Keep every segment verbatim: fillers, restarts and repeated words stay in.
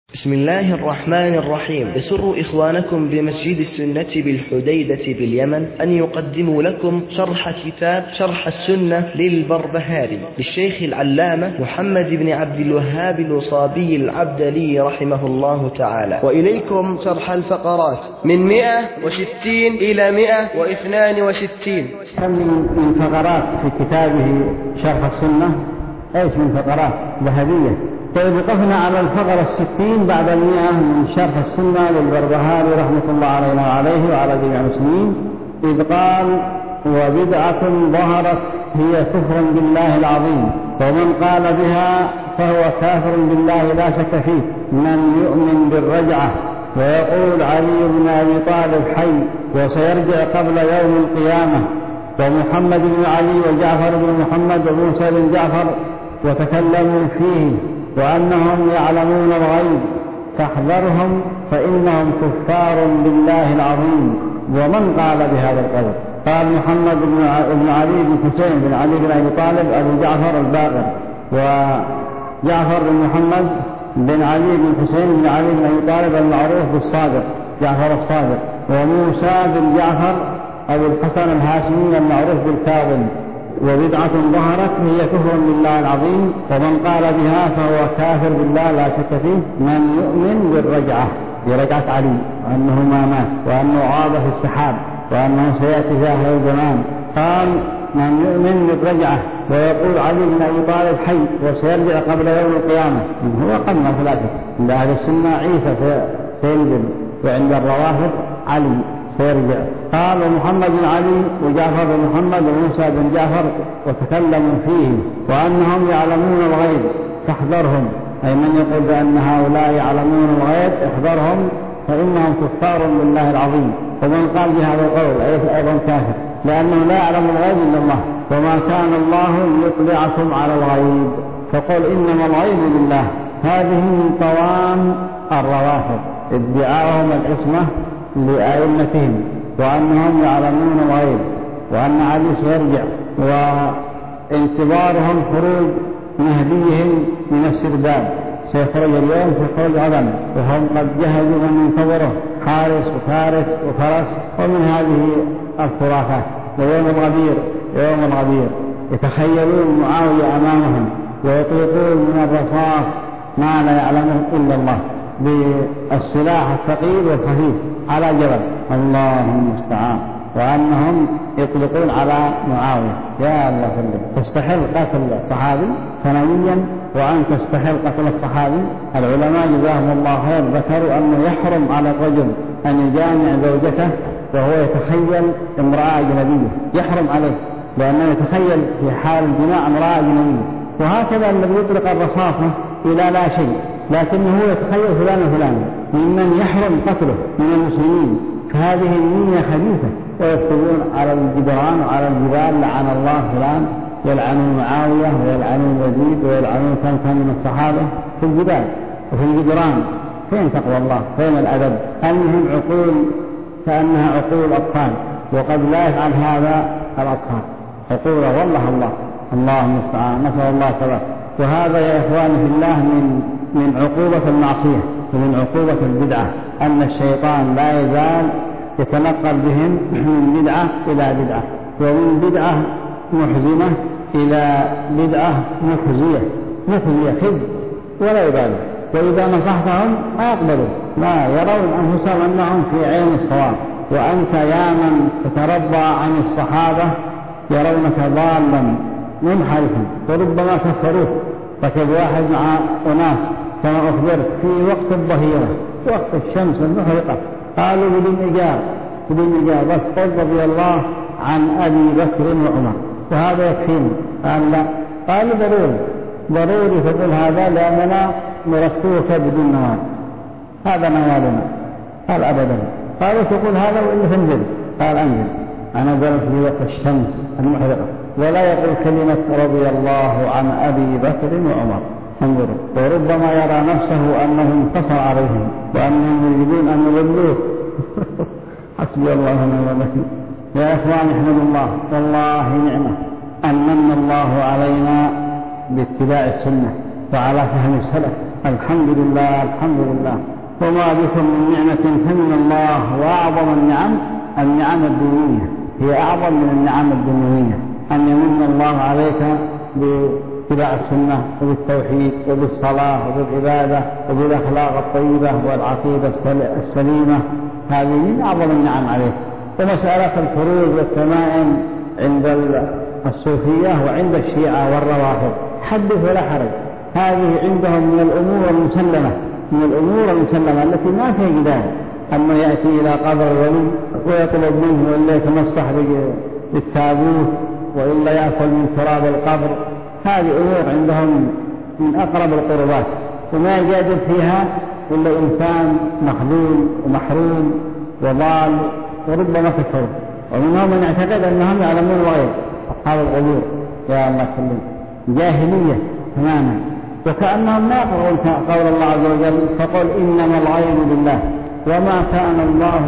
بسم الله الرحمن الرحيم. يسر إخوانكم بمسجد السنة بالحديدة باليمن أن يقدموا لكم شرح كتاب شرح السنة للبربهاري للشيخ العلامة محمد بن عبد الوهاب الوصابي العبدلي رحمه الله تعالى. وإليكم شرح الفقرات من مئة وستين إلى مئة واثنان وستين. من فقرات في كتابه شرح السنة ايش من فقرات ذهبية. طيب وقفنا على الفقرة الستين بعد المئة من شرح السنة للبربهاري رحمة الله علينا وعليه وعلى جميع المسلمين، إذ قال: وبدعة ظهرت هي كفر بالله العظيم، ومن قال بها فهو كافر بالله لا شك فيه، من يؤمن بالرجعة ويقول علي بن أبي طالب حي وسيرجع قبل يوم القيامة، ومحمد بن علي وجعفر بن محمد وموسى بن جعفر وتكلموا فيه وأنهم يعلمون الغيب فاحذرهم فإنهم كفار بالله العظيم. ومن قال بهذا القول؟ قال محمد بن علي بن حسين بن علي بن أبي طالب أبو جعفر الباقر، وجعفر بن محمد بن علي بن حسين بن علي بن أبي طالب المعروف بالصادق جعفر الصادق، وموسى بن جعفر أبو الحسن الهاشمي المعروف بالكاظم. وبدعة ظهرت هي كفر بالله العظيم، ومن قال بها فهو كافر بالله لا شك فيه، من يؤمن بالرجعة برجعة علي وأنه ما مات وأنه عاد في السحاب وأنه سيأتي في آخر الزمان. قال: من يؤمن بالرجعة ويقول علي بن أبي طالب حي وسيرجع قبل يوم القيامة. هو قلنا في الآخر عند أهل السنة عيسى سينزل، وعند الروافض علي سيرجع. قال: ومحمد بن علي وجعفر بن محمد وموسى بن جعفر وتكلموا فيه وأنهم يعلمون الغيب فاحذرهم، أي من يقول بأن هؤلاء يعلمون الغيب احذرهم فإنهم كفار بالله العظيم. ومن قال بهذا القول أيضا كافر، لأنه لا يعلم الغيب إلا الله، وما كان الله ليطلعكم على الغيب فقل إنما الغيب لله. هذه من طوام الروافض ادعاءهم العصمة لأئمتهم وأنهم يعلمون الغيب وأن علي سيرجع، وانتظارهم خروج مهديهم من السرداب، سيخرج اليوم سيخرج غدا، وهم قد جهزوا من ينتظره حارس وفارس وفرس ومن هذه الخرافات. ويوم الغدير يوم الغدير يتخيلون معاوية أمامهم ويطلقون من الرصاص ما لا يعلمه إلا الله بالسلاح الثقيل والخفيف على جبل، الله المستعان، وأنهم يطلقون على معاوية. يا الله سلم، تستحل قتل الصحابي سنويا وأن تستحل قتل الصحابي. العلماء جزاهم الله خير ذكروا أنه يحرم على الرجل أن يجامع زوجته وهو يتخيل امرأة أجنبية، يحرم عليه لأنه يتخيل في حال الجماع امرأة أجنبية. وهكذا الذي يطلق الرصاصة إلى لا شيء لكنه يتخيل فلان وفلان ممن يحرم قتله من المسلمين، فهذه النية خبيثة. ويكتبون على الجدران وعلى الجبال: لعن الله فلان، يلعنون معاوية ويلعنون يزيد ويلعنون كم كم من الصحابة في الجبال وفي الجدران. فين تقوى الله؟ فين الأدب؟ أنهم عقول كأنها عقول أطفال، وقد لا يفعل هذا الأطفال، عقول والله الله الله المستعان، نسأل الله سبحانه. وهذا يا إخواني في الله من من عقوبة المعصية ومن عقوبة البدعة، أن الشيطان لا يزال يتنقل بهم من بدعة إلى بدعة، ومن بدعة محزنة إلى بدعة مخزية مخزية خزي ولا يبالي. وإذا نصحتهم ما يقبلون، لا يرون أنفسهم أنهم في عين الصواب. وأنت يا من تتربى عن الصحابة يرونك ضالا منحرفا وربما كفروك. ركب واحد مع أناس كما أخبرت في وقت الظهيرة وقت الشمس المحرقة، قالوا بدون إجابة بدون إجابة قل رضي الله عن أبي بكر وعمر وهذا يكفينا. قال لا، قالوا ضروري ضروري تقول هذا لأننا نرفوك بدون نوال، هذا نوالنا. قال أبدا. قالوا تقول هذا وإلا تنزل. قال أنزل، أنا جلس في وقت الشمس المحرقة، ولا يقول كلمة رضي الله عن أبي بكر وعمر. انظروا، وربما يرى نفسه أنه انتصر عليهم وأنهم يريدون أن يضلوه. حسبي الله ونعم الوكيل. يا إخوان احمدوا الله، والله نعمة أن من الله علينا باتباع السنة وعلى فهم السلف الحمد لله الحمد لله. وما بكم من نعمة فمن الله، وأعظم النعم النعم الدنيوية، هي أعظم من النعم الدنيوية، أن يمن الله عليك باتباع السنة وبالتوحيد وبالصلاة وبالعبادة وبالأخلاق الطيبة والعقيدة السليمة، هذه من أعظم النعم عليك. ومسألة الفروض والتمائم عند الصوفية وعند الشيعة والروافض حدث ولا حرج، هذه عندهم من الأمور المسلمة، من الأمور المسلمة التي ما فيها جدال. أما يأتي إلى قبر الولي ويطلب منه إلا يتمسح بالتابوت وإلا يأكل من تراب القبر، هذه أمور عندهم من أقرب القربات، وما يجادل فيها إلا إنسان مخذول ومحروم وضال وربما كفر. ومنهم من اعتقد أنهم يعلمون الغيب، أصحاب القبور يا الله كلهم جاهلية تماما، وكأنهم لا يقرؤون قول الله عز وجل فقل إنما الغيب لله وما كان الله.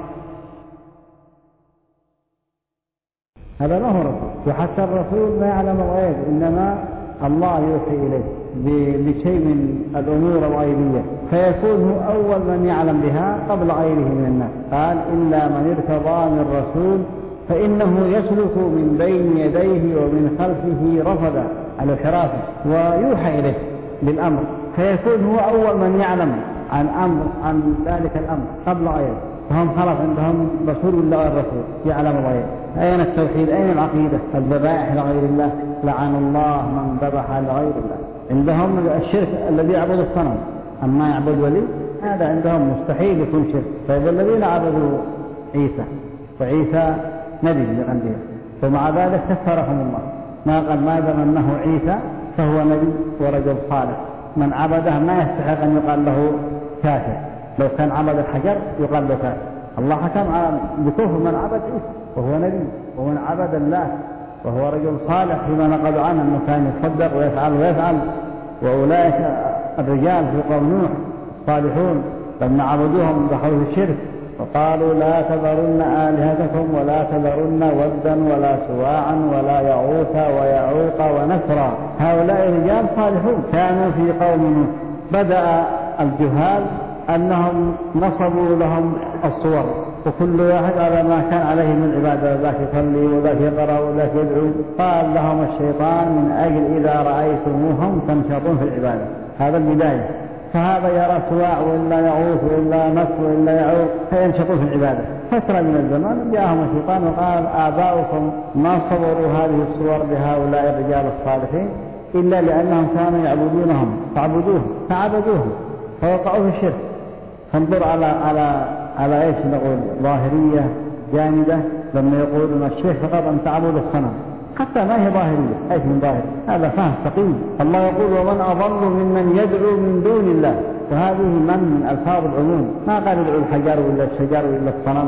هذا ما هو رسول، وحتى الرسول ما يعلم الغيب، إنما الله يوحي إليه بشيء من الأمور الغيبية، فيكون هو أول من يعلم بها قبل غيره من الناس. قال إلا من ارتضى من رسول فإنه يسلك من بين يديه ومن خلفه رصدا على الحراسة ويوحى إليه بالأمر، فيكون هو أول من يعلم عن أمر عن ذلك الأمر قبل غيره، فهم خلاص عندهم رسول الله الرسول يعلم الغيب. أين التوحيد؟ أين العقيدة؟ الذبائح لغير الله، لعن الله من ذبح لغير الله. عندهم الشرك الذي يعبد الصنم، أما يعبد ولي هذا عندهم مستحيل يكون شرك. طيب الذين عبدوا عيسى، وعيسى نبي من الأنبياء، ومع ذلك كفرهم الله، ما قال ما دام أنه عيسى فهو نبي ورجل صالح، من عبده ما يستحق أن يقال له كافر، لو كان عبد الحجر يقال له كافر. الله حكم بكفر من عبد عيسى وهو نبي، ومن عبد الله وهو رجل صالح فيما نقل عنه أنه كان يصدق ويفعل ويفعل. وأولئك الرجال في قوم نوح الصالحون لما عبدوهم دخلوا في الشرك وقالوا لا تذرن آلهتكم ولا تذرن ودا ولا سواعا ولا يغوث ويعوق ونسرا. هؤلاء رجال صالحون كانوا في قوم نوح. بدأ الجهال أنهم نصبوا لهم الصور، وكل واحد على ما كان عليه من عبادة، ذاك يصلي وذاك يقرأ وذاك يدعو. قال لهم الشيطان من أجل إذا رأيتموهم تنشطون في العبادة، هذا البداية. فهذا يرى سواع وإلا يغوث وإلا نصر وإلا يعوق فينشطون في العبادة. فترة من الزمان جاءهم الشيطان وقال آباؤكم ما صوروا هذه الصور بهؤلاء الرجال الصالحين إلا لأنهم كانوا يعبدونهم فعبدوهم فعبدوهم فوقعوا في الشرك. فانظر على على على ايش نقول ظاهرية جامدة لما يقولون الشيخ فقط أن تعبد الصنم، حتى ما هي ظاهرية. ايش من ظاهر؟ هذا فهم سقيم. الله يقول ومن أضل ممن يدعو من دون الله، وهذه من من ألفاظ العموم، ما قال يدعو الحجر ولا الشجر ولا الصنم،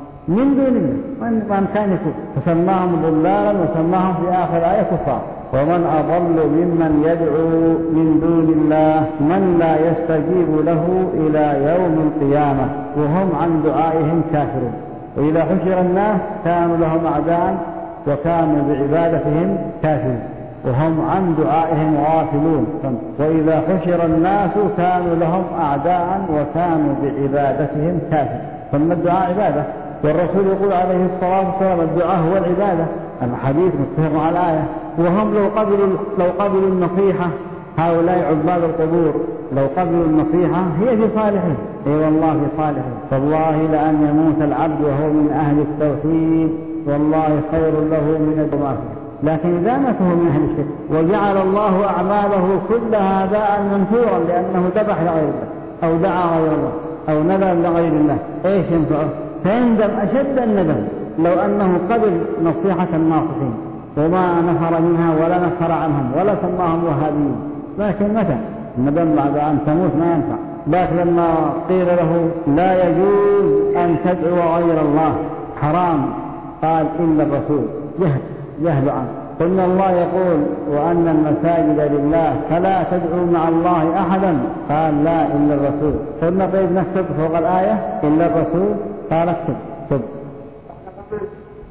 من دون الله من كان يكون، فسماهم ضلالا وسماهم في آخر آية كفار. ومن أضل ممن يدعو من دون الله من لا يستجيب له إلى يوم القيامة وهم عن دعائهم كافرون. وإذا حشر الناس كانوا لهم أعداء وكانوا بعبادتهم كافرون وهم عن دعائهم غافلون. وإذا حشر الناس كانوا لهم أعداء وكانوا بعبادتهم كافرون. ثم الدعاء عبادة، والرسول يقول عليه الصلاة والسلام الدعاء هو العبادة. الحديث متفق على الآية. وهم لو قبلوا لو قبلوا النصيحة، هؤلاء عباد القبور لو قبلوا النصيحة هي في صالحين، اي والله في صالحين. فالله لأن يموت العبد وهو من أهل التوحيد والله خير له من الدماغ. لكن إذا مات هو من أهل الشرك وجعل الله أعماله كلها هباء منثورا لأنه ذبح لغير الله أو دعا غير الله أو نذر لغير الله، ايش ينفعه؟ فيندم أشد الندم لو أنه قبل نصيحة الناصحين وما نفر منها ولا نفر عنهم ولا سماهم وهابيين. لكن متى الندم بعد أن تموت ما ينفع. لكن لما قيل له لا يجوز أن تدعو غير الله حرام، قال إلا الرسول، جهل جهل عنه. قلنا الله يقول وأن المساجد لله فلا تدعوا مع الله أحدا، قال لا إلا الرسول. قلنا طيب نكتب فوق الآية إلا الرسول، قال اكتب.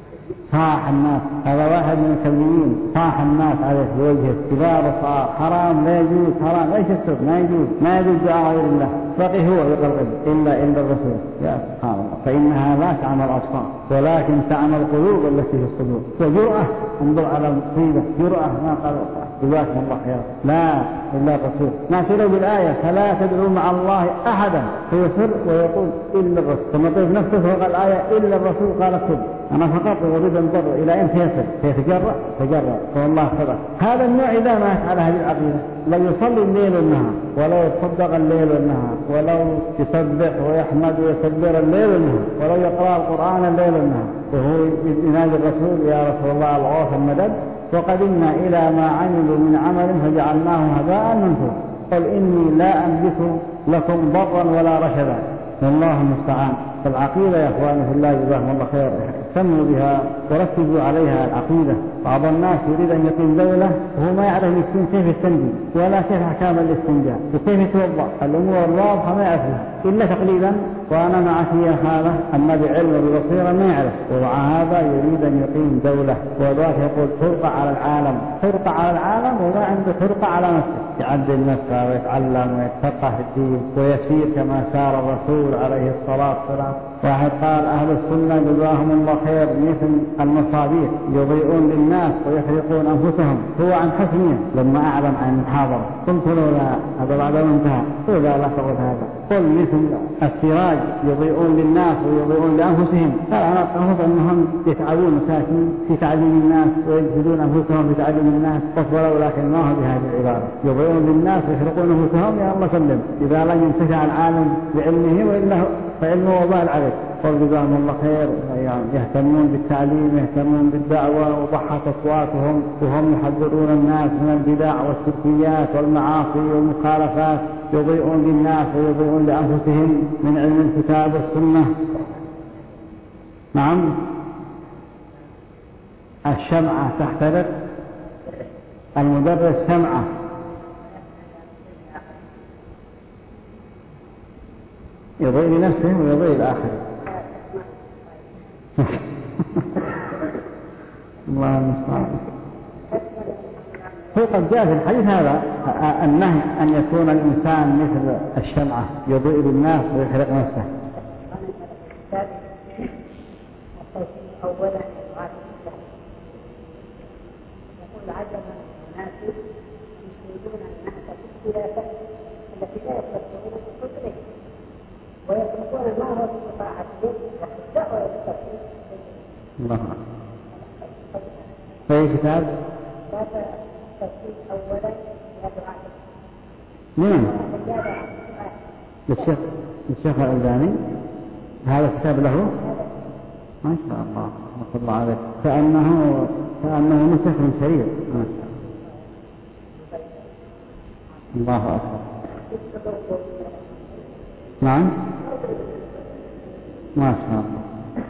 صاح الناس. هذا واحد من المكذبين صاح الناس عليه بوجهه كبار صار حرام لا يجوز، حرام ايش السبب؟ ما يجوز، ما يجوز دعاء غير الله. بقي هو يقرب الا الا الرسول. يا سبحان الله. فانها لا تعمى الابصار ولكن تعمى القلوب التي في الصدور. وجرأة انظر على المصيبه، جرأة ما قال جزاكم الله خير لا الا الرسول. ما تلو بالايه فلا تدعوا مع الله احدا فيصر ويقول الا الرسول. ثم طيب نفسه فوق الايه الا الرسول قال كل. أنا فقط أريد أن انظر إلى أين يصل، فيتجرأ تجرأ والله صدق. هذا النوع إذا مات على هذه العقيدة لو يصلي الليل والنهار، ولو يتصدق الليل والنهار، ولو يسبح ويحمد ويكبر الليل والنهار، ولو يقرأ القرآن الليل والنهار، وهو ينادي الرسول يا رسول الله الغوث المدد، وقدمنا إلى ما عملوا من عمل فجعلناه هباء منثورا. قل إني لا أملك لكم ضرا ولا رشدا. والله المستعان. فالعقيدة يا أخواني في الله جزاهم الله خير اهتموا بها وركزوا عليها. العقيدة بعض الناس يريد أن يقيم دولة وهو ما يعرف يكون كيف يستنجي ولا كيف أحكام الاستنجاء وكيف يتوضأ. الأمور الواضحة ما يعرفها إلا تقليدا. وأنا معك يا خالة أما بعلم وببصيرة ما يعرف. ومع هذا يريد أن يقيم دولة وذاك يقول فرقة على العالم، فرقة على العالم وما عنده فرقة على نفسه. يعدل نفسه ويتعلم ويتفقه في الدين ويسير كما سار الرسول عليه الصلاة والسلام. واحد قال أهل السنة جزاهم الله خير مثل المصابيح يضيئون للناس ويحرقون أنفسهم. هو عن حسنهم لما أعلم عن المحاضرة قلت له لا هذا بعد ما انتهى. قل لا تقول هذا، قل مثل السراج يضيئون للناس ويضيئون لأنفسهم. قال أنا أعرف أنهم يتعبون مساكين في تعليم الناس ويجهدون أنفسهم في تعليم الناس. قصوا لكن ما هو بهذه العبارة يضيئون للناس ويحرقون أنفسهم. يا الله سلم إذا لم ينتفع العالم بعلمه وإلا فعلمه وبال عليه. قل جزاهم الله خير يعني يهتمون بالتعليم يهتمون بالدعوة وضحت أصواتهم وهم يحذرون الناس من البدع والشركيات والمعاصي والمخالفات. يضيئون للناس ويضيئون لأنفسهم من علم الكتاب والسنة. نعم. الشمعة تحترق، المدرس شمعة يضيء لنفسه ويضيء الآخر. الله المستعان. هو قد جاء في الحديث هذا النهي أن يكون الإنسان مثل الشمعة يضيء للناس ويحرق نفسه. أولا يقول عجبا الناس يفيدون الناس بالسياسة التي لا يستطيعون بقدره ويتركون ما هو باستطاعتهم ويخدعوا ويستطيعون. الله. في كتاب هذا التفسير أولا يدعى نعم للشيخ الشيخ الألباني. هذا كتاب له ما شاء الله ما شاء الله عليه. كأنه كأنه نسخ من شريط ما شاء الله. الله أكبر. نعم ما شاء الله.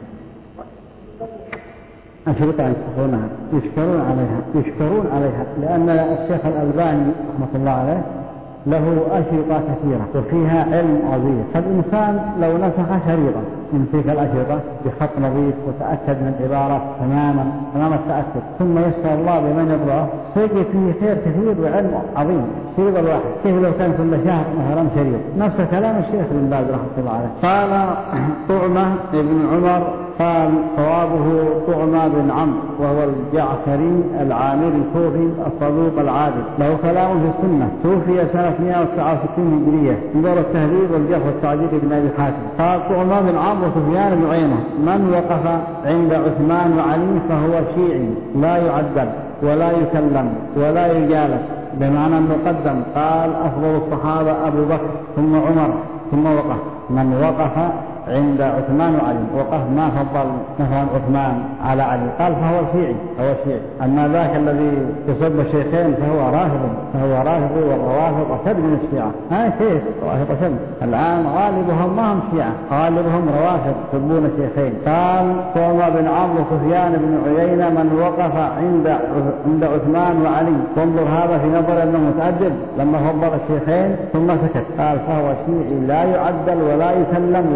أشرطة يشكرونها يشكرون عليها يشكرون عليها لأن الشيخ الألباني رحمة الله عليه له أشرطة كثيرة وفيها علم عظيم. فالإنسان لو نسخ شريطة من تلك الأشرطة بخط نظيف وتأكد من العبارة تماما تمام التأكد ثم يسر الله بمن يقرأه سيجد فيه خير كثير وعلم عظيم. الشريط الواحد كيف لو كان كل شهر مثلا شريط. نفس كلام الشيخ بن باز رحمة الله عليه. قال طعمة بن عمر قال صوابه طعمة بن عمرو وهو الجعفري العامري الكوفي الصدوق العابد له كلام في السنة. توفي سنة مئة وتسعة وستين هجرية. انظر التهذيب والجرح والتعديل بن أبي حاتم. قال طعمة بن عمرو وسفيان بن عيينة من وقف عند عثمان وعلي فهو شيعي لا يعدل ولا يكلم ولا يجالس بمعنى المقدم. قال أفضل الصحابة أبو بكر ثم عمر ثم وقف. من وقف عند عثمان وعلي وقف ما فضل مثلا عثمان على علي قال فهو شيعي هو شيعي. أما ذاك الذي يسب الشيخين فهو رافض فهو رافض والروافض أشد من الشيعة. ها كيف روافض أشد الآن غالبهم ما هم شيعة غالبهم روافض يسبون الشيخين. قال طعمة بن عمرو سفيان بن عيينة من وقف عند عند عثمان وعلي. وانظر هذا في نظر أنه متأدب لما فضل الشيخين ثم سكت. قال فهو شيعي لا يعدل ولا يسلم ولا يجاب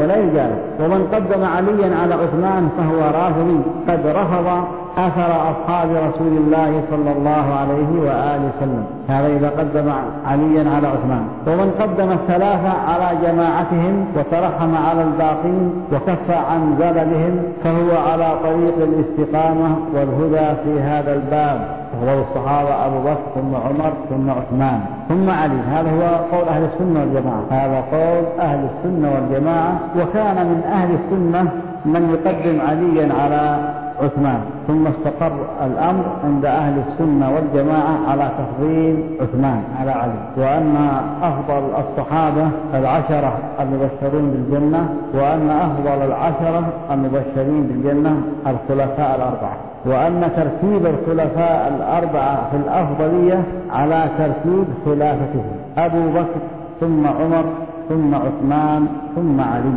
ذلك. ومن قدم عليا على عثمان فهو رافضي قد رفض أثر أصحاب رسول الله صلى الله عليه وآله وسلم. هذا إذا قدم عليا على عثمان. ومن قدم الثلاثة على جماعتهم وترحم على الباقين وكف عن زللهم فهو على طريق الاستقامة والهدى في هذا الباب. وهو الصحابة أبو بكر ثم عمر ثم عثمان ثم علي. هذا هو قول أهل السنة والجماعة. هذا قول أهل السنة والجماعة. وكان من أهل السنة من يقدم عليا على عثمان، ثم استقر الأمر عند أهل السنة والجماعة على تفضيل عثمان على علي، وأن أفضل الصحابة العشرة المبشرون بالجنة، وأن أفضل العشرة المبشرين بالجنة الخلفاء الأربعة، وأن ترتيب الخلفاء الأربعة في الأفضلية على ترتيب خلافتهم أبو بكر ثم عمر ثم عثمان ثم علي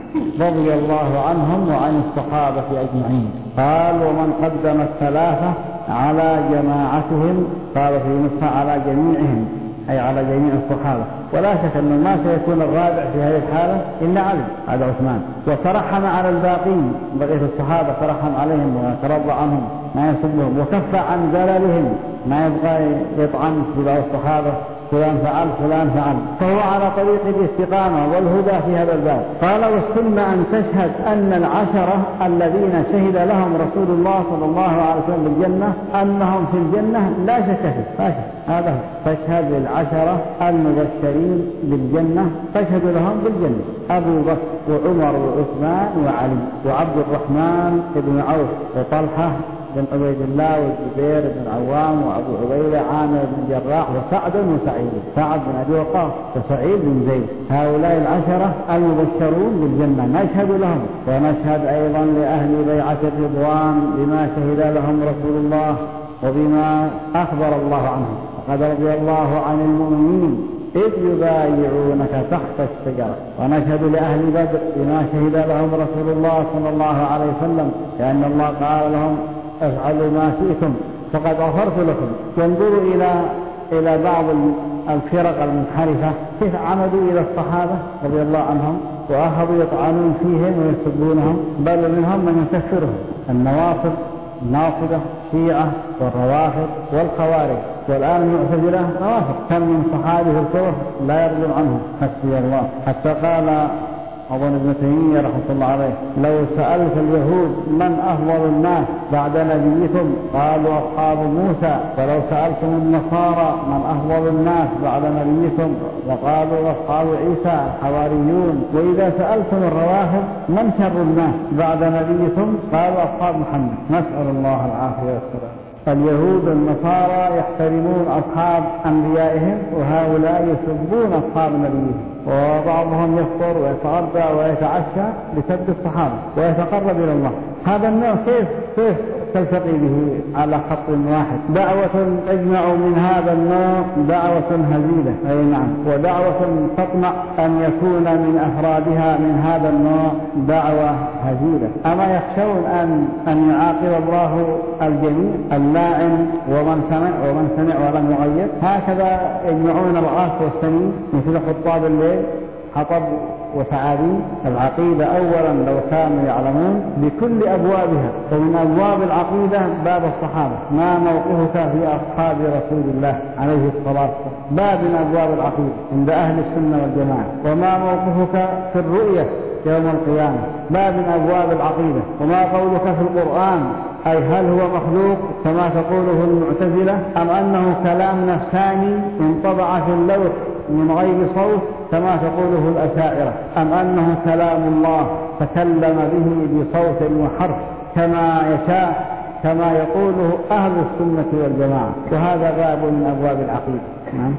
رضي الله عنهم وعن الصحابة أجمعين. قال ومن قدم الثلاثة على جماعتهم، قال في نسخة على جميعهم أي على جميع الصحابة، ولا شك أنه ما سيكون الرابع في هذه الحالة إلا علي هذا عثمان. وترحم على الباقين بقية الصحابة، ترحم عليهم وترضى عنهم ما يسبهم، وكف عن زللهم ما يبقى يطعن في بعض الصحابة فلان فعل فلان فعل، فهو على طريق الاستقامة والهدى في هذا الباب. قال والسنة أن تشهد أن العشرة الذين شهد لهم رسول الله صلى الله عليه وسلم بالجنة أنهم في الجنة لا شك فيه. هذا تشهد للعشرة المبشرين بالجنة، تشهد لهم بالجنة أبو بكر وعمر وعثمان وعلي وعبد الرحمن بن عوف وطلحة بن عبيد الله والزبير بن عوام وأبو عبيدة عامر بن جراح وسعد وسعيد سعد بن أبي وقاص وسعيد بن زيد. هؤلاء العشرة المبشرون بالجنة نشهد لهم، ونشهد أيضا لأهل بيعة الرضوان بما شهد لهم رسول الله وبما أخبر الله عنهم. وقد رضي الله عن المؤمنين إذ يبايعونك تحت الشجرة. ونشهد لأهل بدر بما شهد لهم رسول الله صلى الله عليه وسلم، لأن الله قال لهم افعلوا ما شئتم فقد غفرت لكم. ينظروا إلى إلى بعض الفرق المنحرفة كيف عمدوا إلى الصحابة رضي الله عنهم وأخذوا يطعنون فيهم ويسبونهم، بل منهم من يكفرهم، النواصب الناصبة الشيعة والروافض والخوارج، والآن المعتزلة روافض. كم من صحابي في الكفر لا يرجع عنهم حسبي الله. حتى قال أظن ابن تيمية رحمة الله عليه لو سألت اليهود من أفضل الناس بعد نبيكم قالوا أصحاب موسى، ولو سألتم النصارى من أفضل الناس بعد نبيكم وقالوا أصحاب عيسى الحواريون، وإذا سألتم الروافض من شر الناس بعد نبيكم قالوا أصحاب محمد. نسأل الله العافية والسلام. اليهود والنصارى يحترمون أصحاب أنبيائهم، وهؤلاء يسبون أصحاب نبيهم، وبعضهم يفطر ويتغدى ويتعشى بسب الصحابة ويتقرب إلى الله. هذا النوع كيف كيف تلتقي به على خط واحد؟ دعوة تجمع من هذا النوع دعوة هزيلة، أي نعم، ودعوة تطمع أن يكون من أفرادها من هذا النوع دعوة هزيلة. أما يخشون أن أن يعاقب الله الجميع اللاعن ومن سمع ومن سمع ولم يغير؟ هكذا يجمعون الغاث والسمين مثل خطاب الليل، حطب وثعابين. العقيدة أولا لو كانوا يعلمون بكل أبوابها، ومن أبواب العقيدة باب الصحابة. ما موقفك في أصحاب رسول الله عليه الصلاة والسلام؟ باب من أبواب العقيدة عند أهل السنة والجماعة. وما موقفك في الرؤية يوم القيامة؟ باب من أبواب العقيدة. وما قولك في القرآن؟ أي هل هو مخلوق كما تقوله المعتزلة، أم أنه كلام نفساني انطبع في اللوح من غير صوت كما تقوله الأشاعرة، أم أنه كلام الله تكلم به بصوت وحرف كما يشاء كما يقوله أهل السنة والجماعة. وهذا باب من أبواب العقيدة. نعم.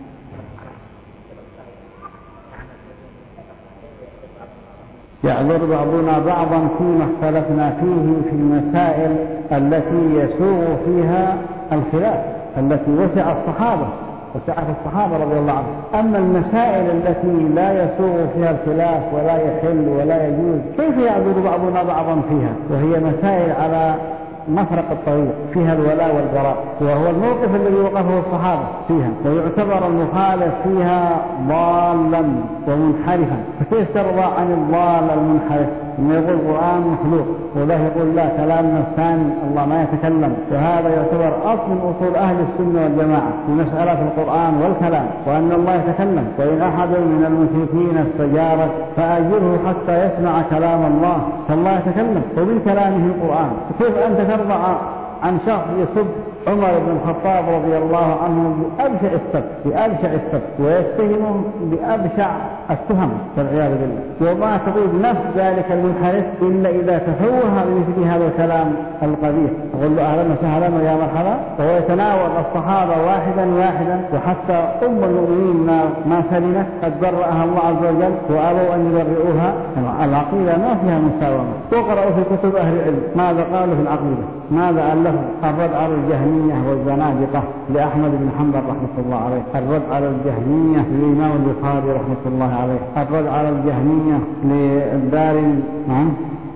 يعذر بعضنا بعضا فيما اختلفنا فيه في المسائل التي يسوغ فيها الخلاف، التي وسع الصحابة وسعت الصحابة رضي الله عنهم. أما المسائل التي لا يسوغ فيها الخلاف ولا يحل ولا يجوز كيف يعذر بعضنا بعضا فيها؟ وهي مسائل على مفرق الطريق فيها الولاء والبراء، وهو الموقف الذي وقفه الصحابة فيها، ويعتبر المخالف فيها ضالا ومنحرفا. فكيف ترضى عن الضال المنحرف؟ إنه يقول القرآن مخلوق، وله يقول لا كلام نفساني الله ما يتكلم. وهذا يعتبر أصل من أصول أهل السنة والجماعة في مسألة القرآن والكلام، وأن الله يتكلم. وإن أحد من المشركين استجارك فأجره حتى يسمع كلام الله، فالله يتكلم ومن كلامه القرآن. كيف أنت ترضى عن شخص يسب عمر بن الخطاب رضي الله عنه بأبشع السب بأبشع السب ويتهمهم بأبشع التهم والعياذ بالله، وما تقول نفس ذلك المنحرف إلا إذا تفوه بمثل هذا الكلام القبيح تقول له أهلا وسهلا ويا مرحبا. وهو يتناول الصحابة واحدا واحدا، وحتى أم المؤمنين ما سلمت قد برأها الله عز وجل وأبوا أن يبرئوها. العقيدة ما فيها مساومة. تقرأ في كتب أهل العلم ماذا قالوا في العقيدة، ماذا ألفوا الرد على الجهمية والزنادقة لأحمد بن حنبل رحمة الله عليه، الرد على الجهمية للإمام البخاري رحمة الله عليه، الرد على الجهمية للدارمي، نعم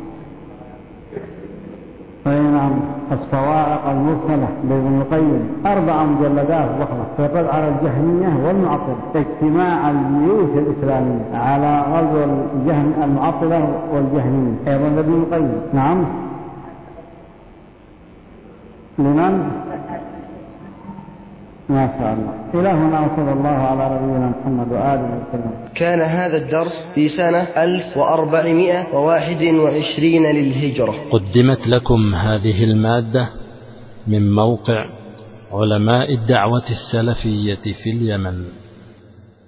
نعم الصواعق المرسلة لابن القيم، أربع مجلدات ضخمة في الرد على الجهمية والمعطلة. اجتماع الجيوش الإسلامية على غزو الجهم المعطلة والجهمية أيضا لابن القيم. نعم لمن؟ ما شاء الله. إلى هنا وصلى الله على نبينا محمد وآله وسلم. كان هذا الدرس في سنة ألف وأربعمائة وواحد وعشرين للهجرة. قدمت لكم هذه المادة من موقع علماء الدعوة السلفية في اليمن.